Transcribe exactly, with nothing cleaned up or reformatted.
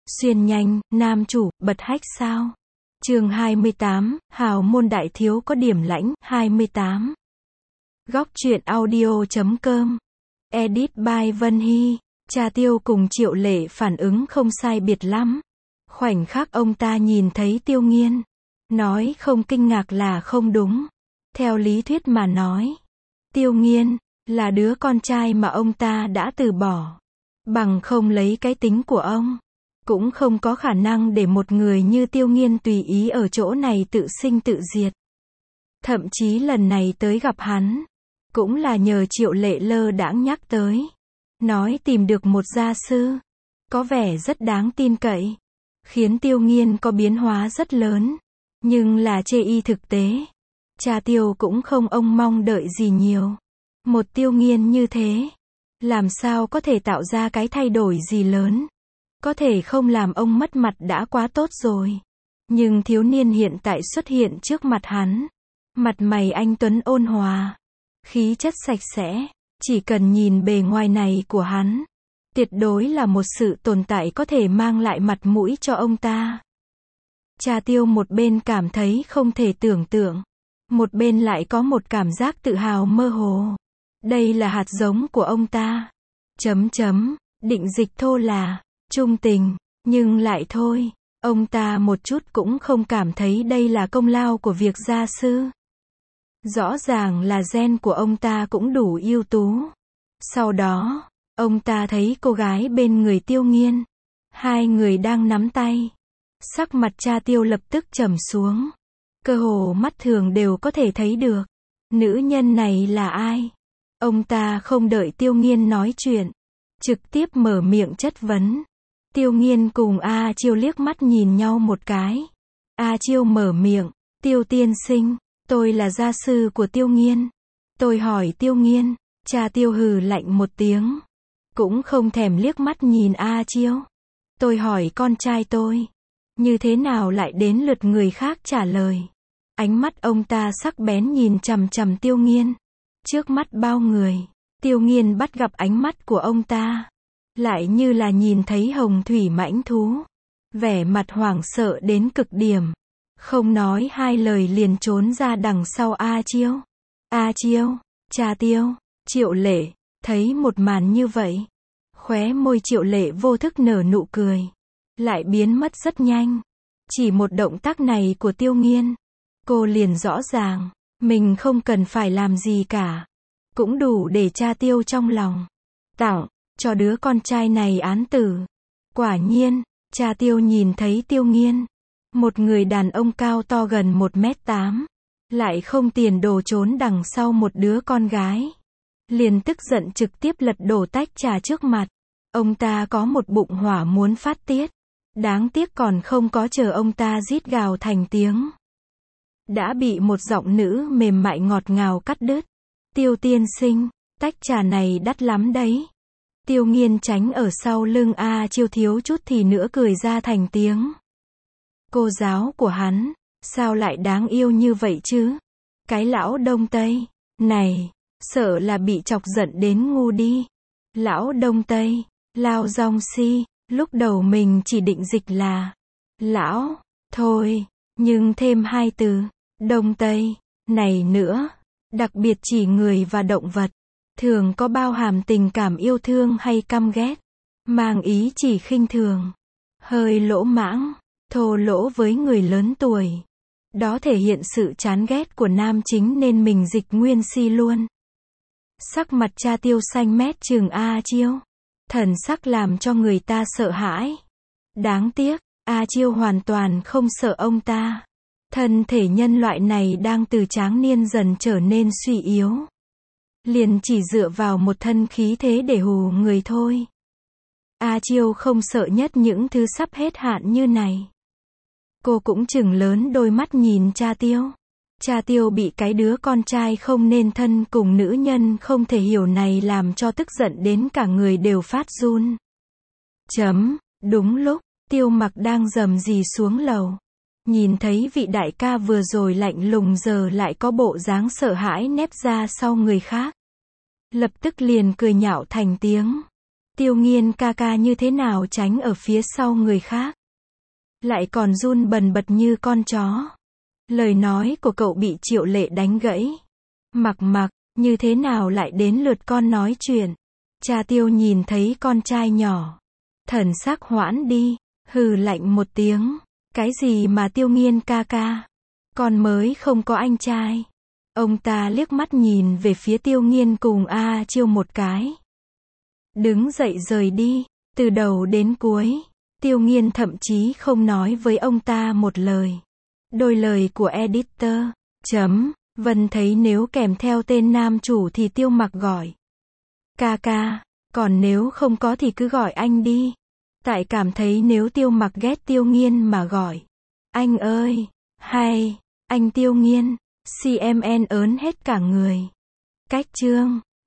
Xuyên nhanh, nam chủ, bật hách sao? Chương hai mươi tám, hào môn đại thiếu có điểm lãnh, hai mươi tám. Góc truyện audio.com. Edit by Vân Hy. Cha Tiêu cùng Triệu Lệ phản ứng không sai biệt lắm. Khoảnh khắc ông ta nhìn thấy Tiêu Nghiên. Nói không kinh ngạc là không đúng. Theo lý thuyết mà nói, Tiêu Nghiên là đứa con trai mà ông ta đã từ bỏ. Bằng không lấy cái tính của ông, cũng không có khả năng để một người như Tiêu Nghiên tùy ý ở chỗ này tự sinh tự diệt. Thậm chí lần này tới gặp hắn, cũng là nhờ Triệu Lệ lơ đãng nhắc tới. Nói tìm được một gia sư, có vẻ rất đáng tin cậy. Khiến Tiêu Nghiên có biến hóa rất lớn. Nhưng là chê y thực tế. Cha Tiêu cũng không ông mong đợi gì nhiều. Một Tiêu Nghiên như thế, làm sao có thể tạo ra cái thay đổi gì lớn. Có thể không làm ông mất mặt đã quá tốt rồi. Nhưng thiếu niên hiện tại xuất hiện trước mặt hắn. Mặt mày anh tuấn ôn hòa, khí chất sạch sẽ. Chỉ cần nhìn bề ngoài này của hắn, tuyệt đối là một sự tồn tại có thể mang lại mặt mũi cho ông ta. Cha Tiêu một bên cảm thấy không thể tưởng tượng, một bên lại có một cảm giác tự hào mơ hồ. Đây là hạt giống của ông ta. Chấm chấm, định dịch thô là trung tình, nhưng lại thôi, ông ta một chút cũng không cảm thấy đây là công lao của việc gia sư. Rõ ràng là gen của ông ta cũng đủ ưu tú. Sau đó, ông ta thấy cô gái bên người Tiêu Nghiên. Hai người đang nắm tay. Sắc mặt cha Tiêu lập tức trầm xuống. Cơ hồ mắt thường đều có thể thấy được. Nữ nhân này là ai? Ông ta không đợi Tiêu Nghiên nói chuyện, trực tiếp mở miệng chất vấn. Tiêu Nghiên cùng A Chiêu liếc mắt nhìn nhau một cái. A Chiêu mở miệng, Tiêu tiên sinh, tôi là gia sư của Tiêu Nghiên. Tôi hỏi Tiêu Nghiên. Cha Tiêu hừ lạnh một tiếng, cũng không thèm liếc mắt nhìn A Chiêu. Tôi hỏi con trai tôi, như thế nào lại đến lượt người khác trả lời. Ánh mắt ông ta sắc bén nhìn chằm chằm Tiêu Nghiên. Trước mắt bao người, Tiêu Nghiên bắt gặp ánh mắt của ông ta, lại như là nhìn thấy hồng thủy mãnh thú. Vẻ mặt hoảng sợ đến cực điểm, không nói hai lời liền trốn ra đằng sau A Chiêu. A Chiêu, cha Tiêu, Triệu Lệ, thấy một màn như vậy, khóe môi Triệu Lệ vô thức nở nụ cười, lại biến mất rất nhanh. Chỉ một động tác này của Tiêu Nghiên, cô liền rõ ràng, mình không cần phải làm gì cả, cũng đủ để cha Tiêu trong lòng tặng cho đứa con trai này án tử. Quả nhiên, cha Tiêu nhìn thấy Tiêu Nghiên, một người đàn ông cao to gần một mét tám, lại không tiền đồ trốn đằng sau một đứa con gái. Liền tức giận trực tiếp lật đổ tách trà trước mặt. Ông ta có một bụng hỏa muốn phát tiết. Đáng tiếc còn không có chờ ông ta rít gào thành tiếng, đã bị một giọng nữ mềm mại ngọt ngào cắt đứt. Tiêu tiên sinh, tách trà này đắt lắm đấy. Tiêu Nghiên tránh ở sau lưng A Chiêu thiếu chút thì nữa cười ra thành tiếng. Cô giáo của hắn, sao lại đáng yêu như vậy chứ? Cái lão Đông Tây này, sợ là bị chọc giận đến ngu đi. Lão Đông Tây, Lao Dong Si, lúc đầu mình chỉ định dịch là lão, thôi, nhưng thêm hai từ, Đông Tây, này nữa, đặc biệt chỉ người và động vật, thường có bao hàm tình cảm yêu thương hay căm ghét, mang ý chỉ khinh thường, hơi lỗ mãng, thô lỗ với người lớn tuổi. Đó thể hiện sự chán ghét của nam chính nên mình dịch nguyên si luôn. Sắc mặt cha Tiêu xanh mét trừng A Chiêu, thần sắc làm cho người ta sợ hãi. Đáng tiếc, A Chiêu hoàn toàn không sợ ông ta. Thân thể nhân loại này đang từ tráng niên dần trở nên suy yếu. Liền chỉ dựa vào một thân khí thế để hù người thôi. A Chiêu không sợ nhất những thứ sắp hết hạn như này. Cô cũng chừng lớn đôi mắt nhìn cha Tiêu. Cha Tiêu bị cái đứa con trai không nên thân cùng nữ nhân không thể hiểu này làm cho tức giận đến cả người đều phát run. Chấm, đúng lúc, Tiêu Mặc đang rầm rì xuống lầu. Nhìn thấy vị đại ca vừa rồi lạnh lùng giờ lại có bộ dáng sợ hãi nép ra sau người khác. Lập tức liền cười nhạo thành tiếng. Tiêu Nghiên ca ca như thế nào tránh ở phía sau người khác. Lại còn run bần bật như con chó. Lời nói của cậu bị Triệu Lệ đánh gãy. Mặc mặc, như thế nào lại đến lượt con nói chuyện. Cha Tiêu nhìn thấy con trai nhỏ. Thần sắc hoãn đi, hừ lạnh một tiếng. Cái gì mà Tiêu Nghiên ca ca? Con mới không có anh trai. Ông ta liếc mắt nhìn về phía Tiêu Nghiên cùng A Chiêu một cái. Đứng dậy rời đi, từ đầu đến cuối. Tiêu Nghiên thậm chí không nói với ông ta một lời. Đôi lời của editor. Chấm. Vân thấy nếu kèm theo tên nam chủ thì Tiêu Mặc gọi. Ca ca. Còn nếu không có thì cứ gọi anh đi. Tại cảm thấy nếu Tiêu Mặc ghét Tiêu Nghiên mà gọi. Anh ơi. Hay. Anh Tiêu Nghiên. xê em en ớn hết cả người. Cách chương.